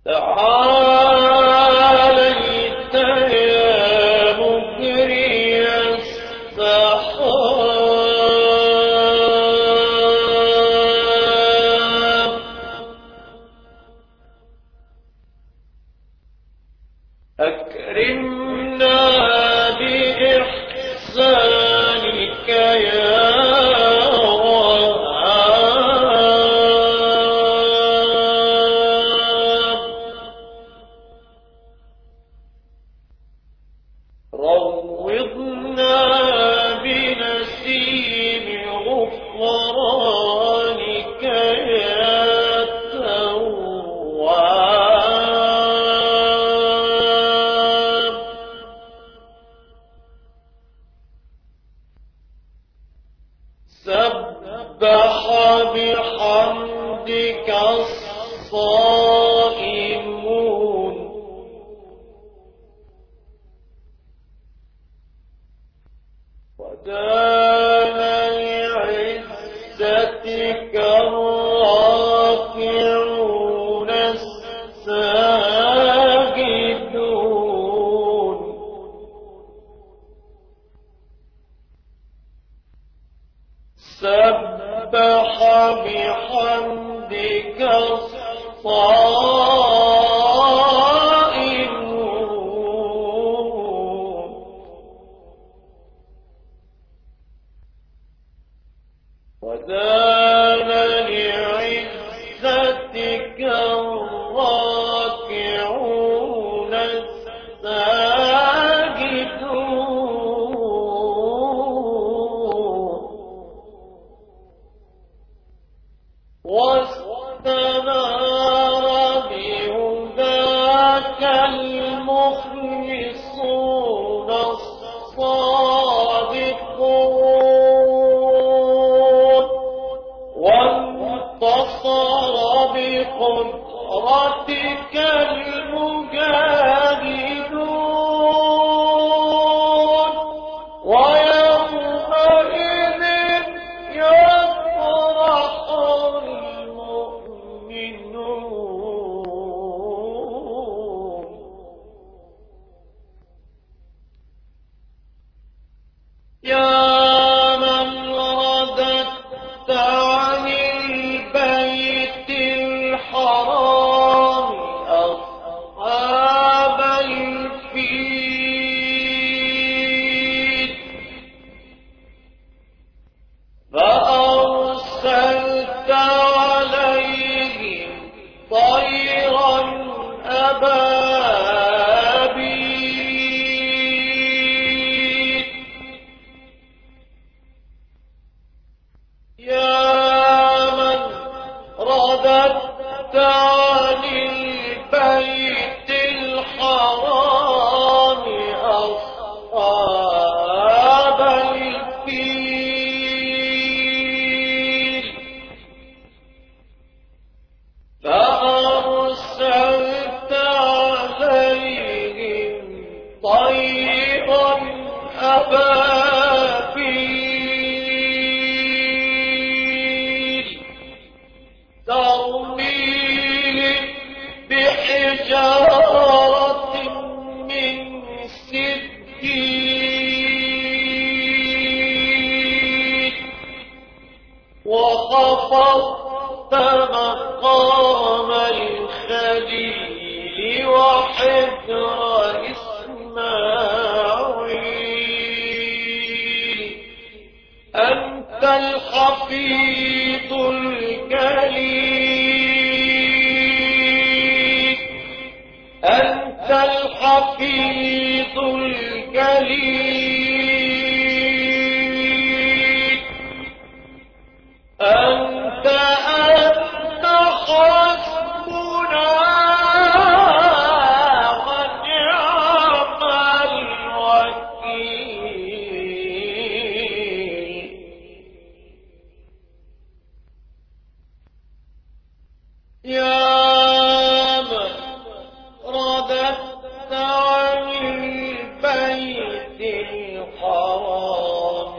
تعاليت يا مجري السحاب أكرمنا بإحسانك يا روضنا بنسيم غفرانك يا تواب سبح بحمدك الصائمون ودان لعزتك الراكعون الساجدون سبح بحمدك الصائمون ودان لعزتك الراكعون الساجدون واستنار بهداك المخلصون الصادقون وانتصر بقدرتك المجاهدون ويومئذ يفرح المؤمنون يا من رددت عن البيت الحرام أصحاب الفيل فأرسلت عليهم طيرا أبابيل يا من رددت عن البيت الحرام أصحاب الفيل فأرسلت عليهم طيرا أبابيل ترميهم بحجارة من سجيل وخفضت مقام الخليل وحجر إسماعيل أنت الحفيظ الجليل أنت الحفيظ الجليل أنت حسبنا ونعم الوكيل يا من رددت عن البيت الحرام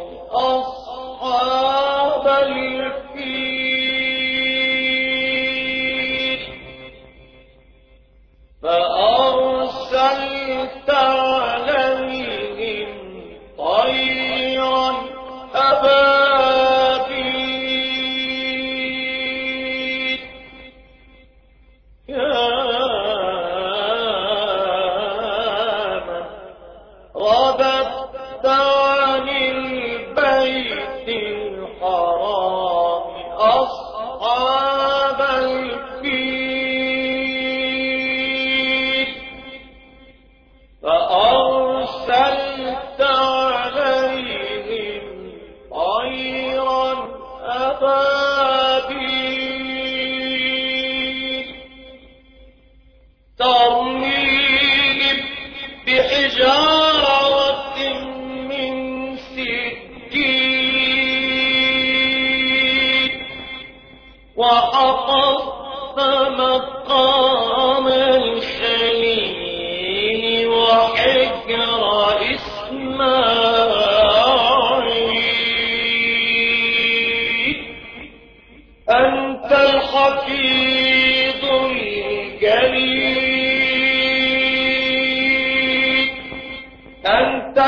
أصحاب الفيل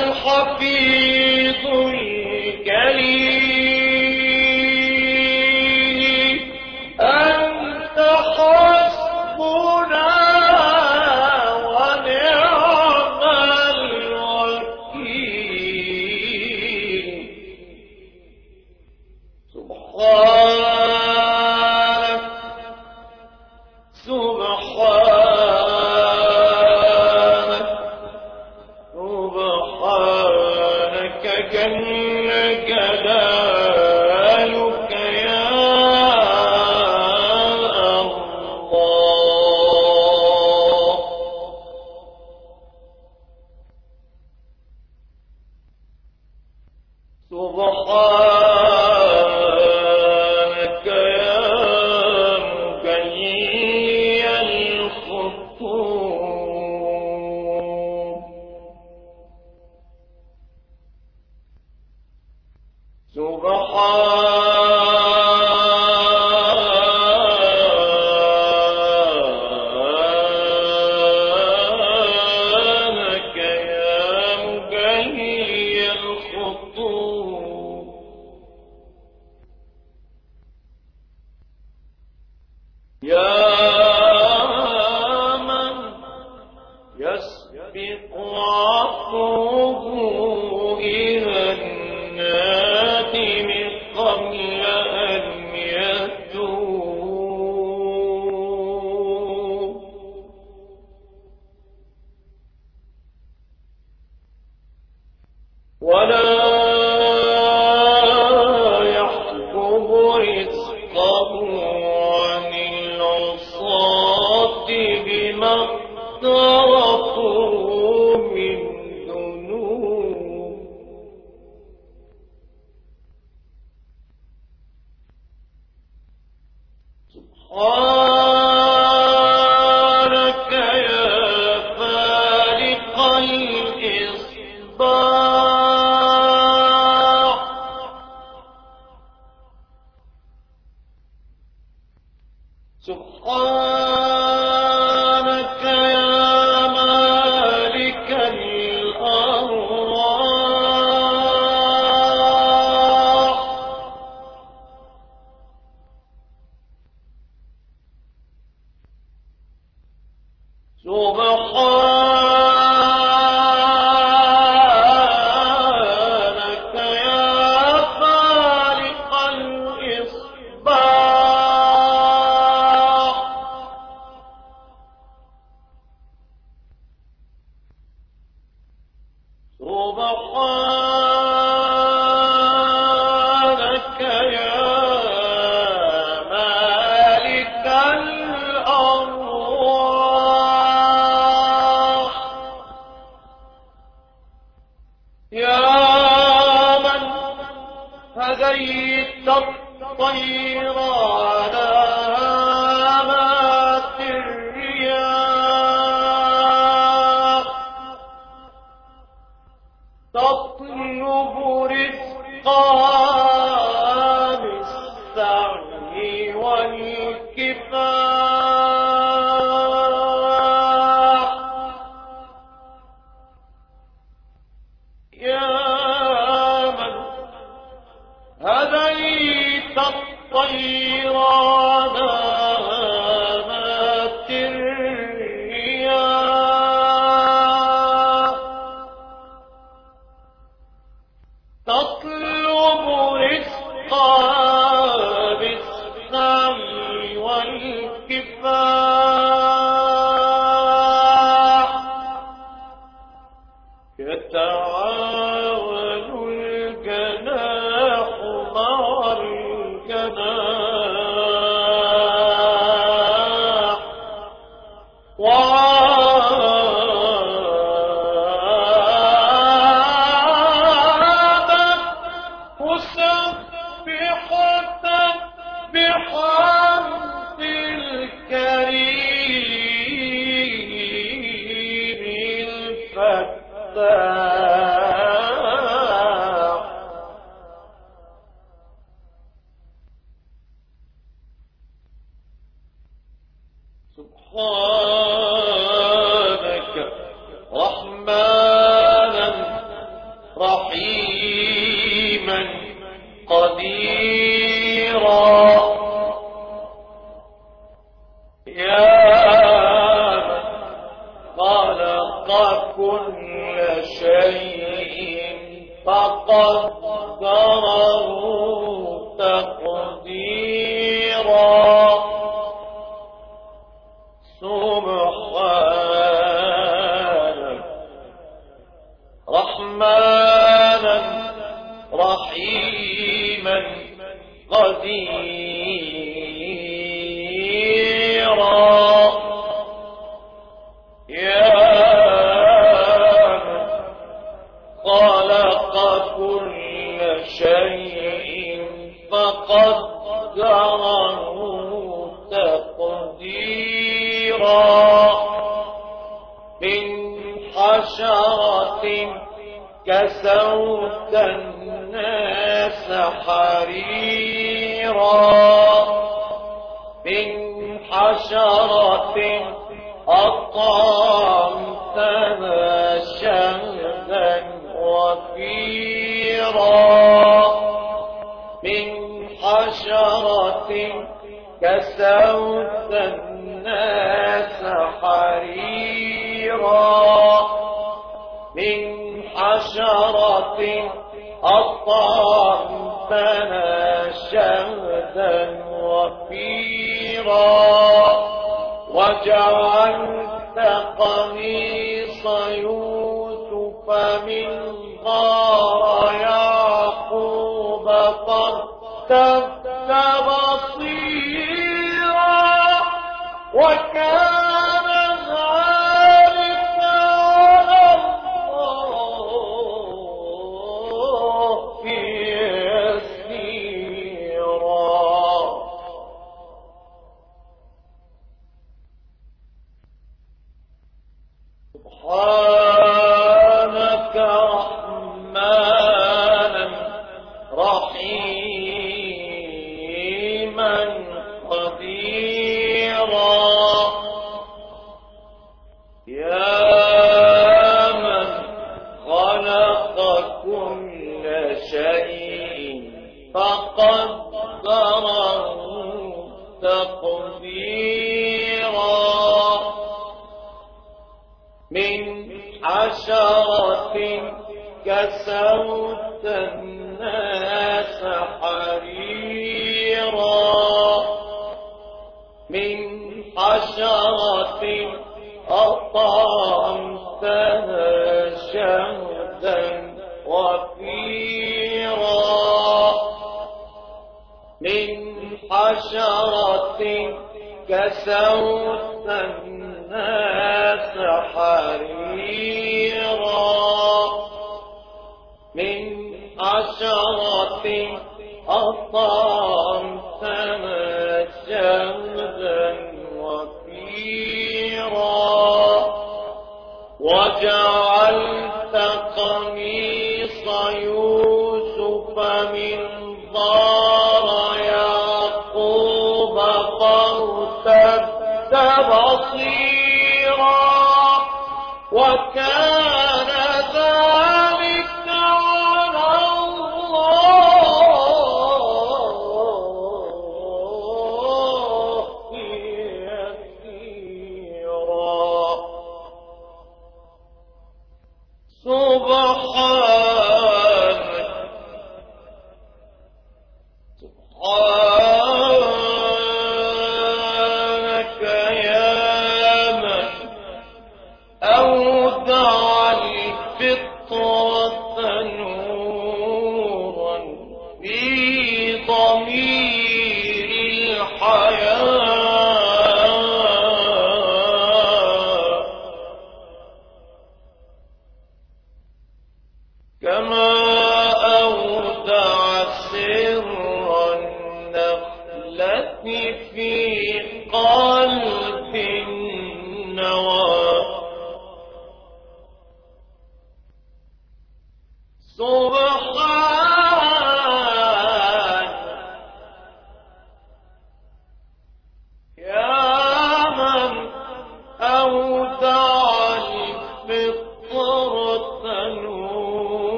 الحفيظ الجليل أنت حسبنا ونعم الوكيل سبحانك سبحانك سبحانك جل جلالك يا الله سبحانك يا مجلي الخطوب سبحانك يا مجلي الخطوب يا من يسبق عفوه إلى النادم قبل أن يتوب ولا يحجب رزقه عن العصاة بما اقترفوا من ذنوب سبحانك يا فالق الإصباح سبحانك يا مالك الأرواح سبحانك يا خالق الإصباح سبحانك يا مالك الأرواح يا من هديت الطير على هامات الرياح تطلب رزقها بالسعي والكفاح يا من هديت الطير على هامات الرياح تطلب رزقها بالسعي والكفاح يتعاون الجناح مع الجناح وعادت مسبحة بحمد الكريم الفتاح سبحانك رحمانا خلق كل شيء فقدره تقديرا سبحانه رحمانا رحيما قديرا خلق كل شيء فقدره تقديرا من حشرة كسوت الناس حريرا من حشرة أطعمتها شهدا وفيرا من حشرة كسوت الناس حريرا من حشرة أطعمتها شهدا وفيرا وجعلت قميص يوسف من غار يعقوب فارتد بصيرا وكان ذلك على الله يسيرا سبحانك رحمانا رحيما قديرا يا من خلق كل شيء فقدره تقديرا من حشرة كسوت الناس حريرا من حشرة أطعمتها شهدا وفيرا من حشرة كسوت الناس حريرا من حشرة أطعمتها شهدا وفيرا وجعلت قميص يوسف من ضار يعقوب فارتد بصيرا وكان ذلك على الله يسيرا سبحانك يا من أودع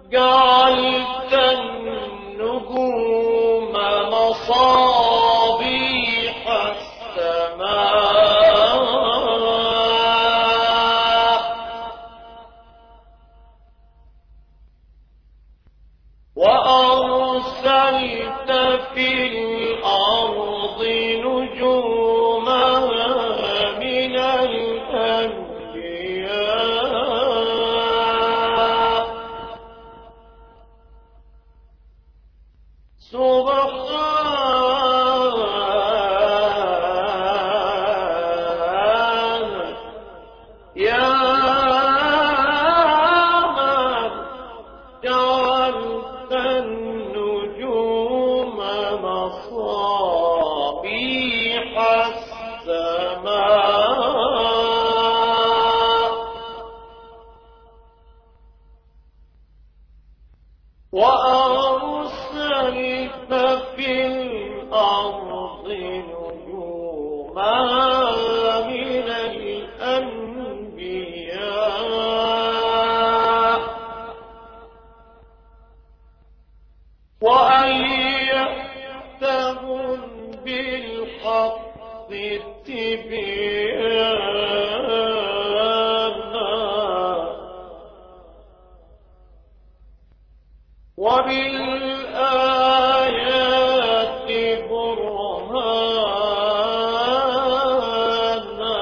جعلت النجوم مصابيح السماء وأرسلت في الأرض نجوما من الأنبياء سبحانك يا من جعلت النجوم مصابيح السماء وأرسلت في الأرض نجوما من الأنبياء وأيدتهم بالحق تبيانا وبالآيات برهانا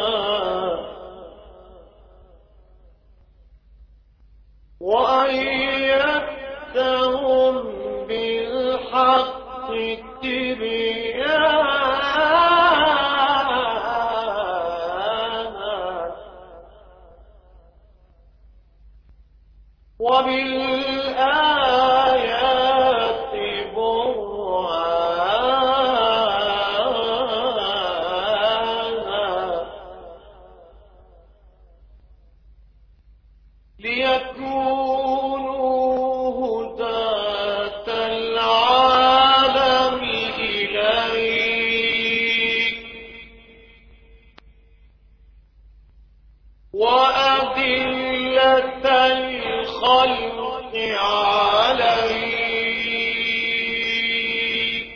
وأيدتهم بالحق تبيانا وبالآيات برهانا ليكونوا هداة العالم إليك وأذلة الخلق عليك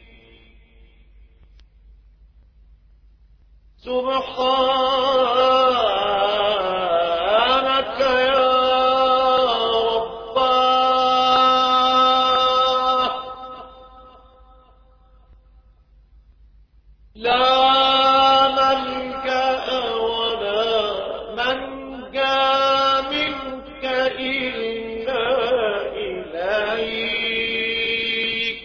سبحانك يا رباه لا ملجأ ولا منجا منك إلا إليك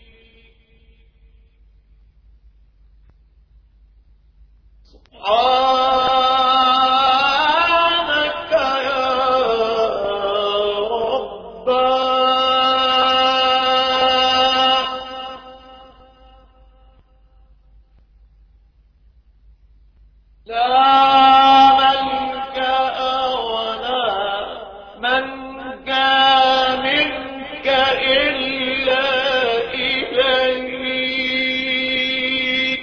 سبحانك يا رباه لا ملجأ ولا منجا منك إلا إليك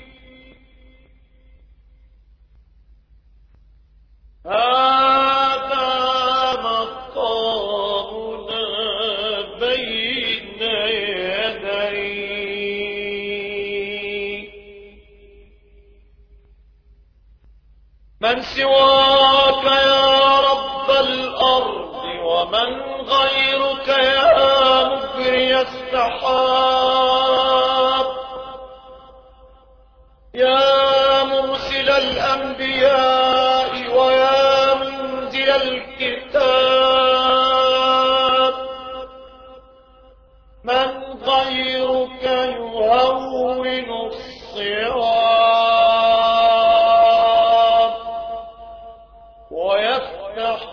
هذا مقامنا بين يديك من سواك يا رب الأرض ومن غيرك يا مجري السحاب يا مرسل الأنبياء ويا منزل الكتاب من غيرك يهون الصراط ويفتح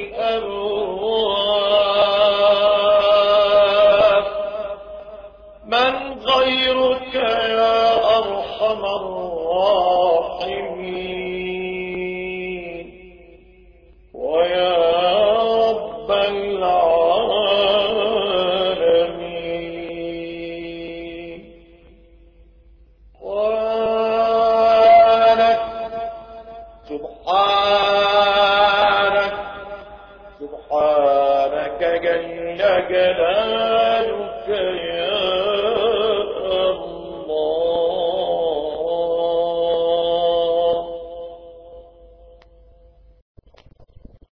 الأبواب من غيرك يا أرحم الراحمين ويا رب العالمين سبحانك جل جلالك يا